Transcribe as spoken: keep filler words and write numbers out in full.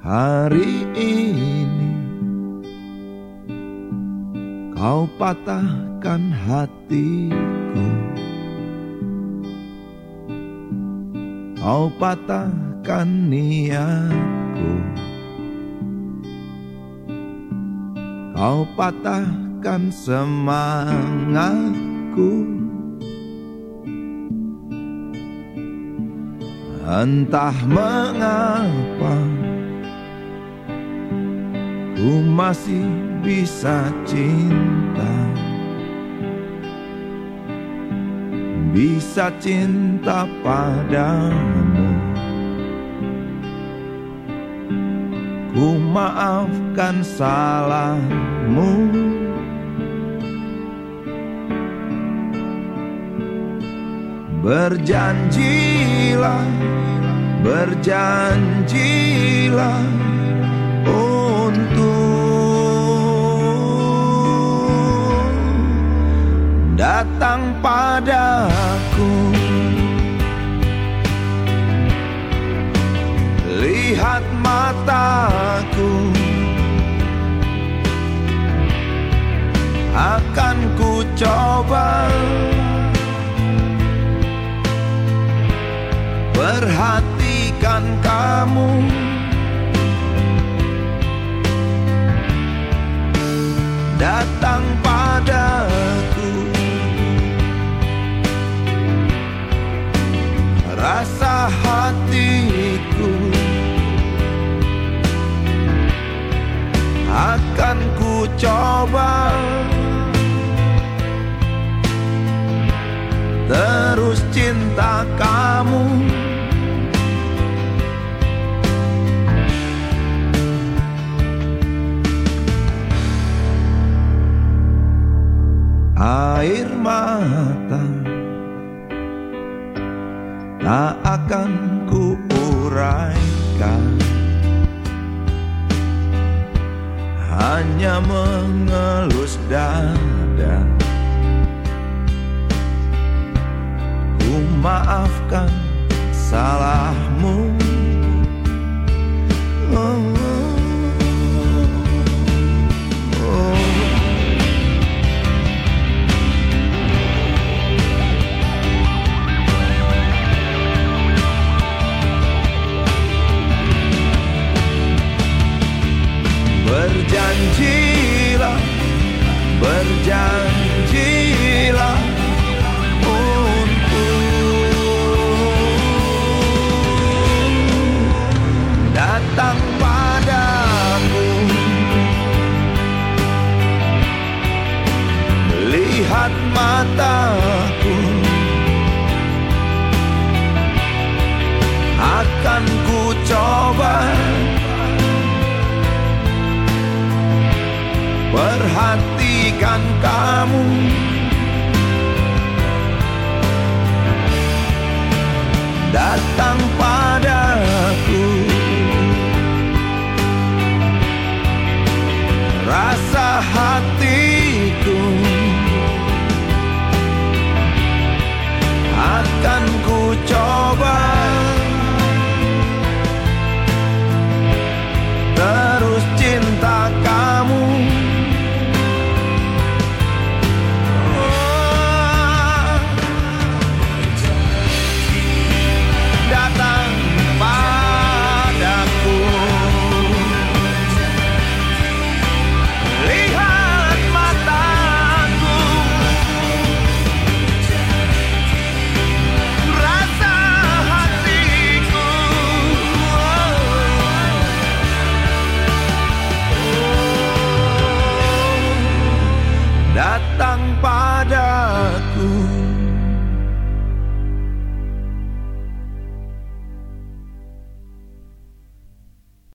Hari ini kau patahkan hatiku, kau patahkan niatku, kau patahkan semangatku. Entah mengapa ku masih bisa cinta, bisa cinta padamu. Ku maafkan salahmu, berjanjilah, berjanjilah untuk datang padaku. Lihat mataku, akan ku coba perhatikan kamu. Datang padaku, rasa hatiku akan ku coba terus cinta kamu. Air mata tak akan ku uraikan, hanya mengelus dada. Ku maafkan salahmu. Oh. Berjanjilah, berjanjilah untuk datang padaku. Lihat mataku, akan ku coba perhatikan kamu. Datang padaku.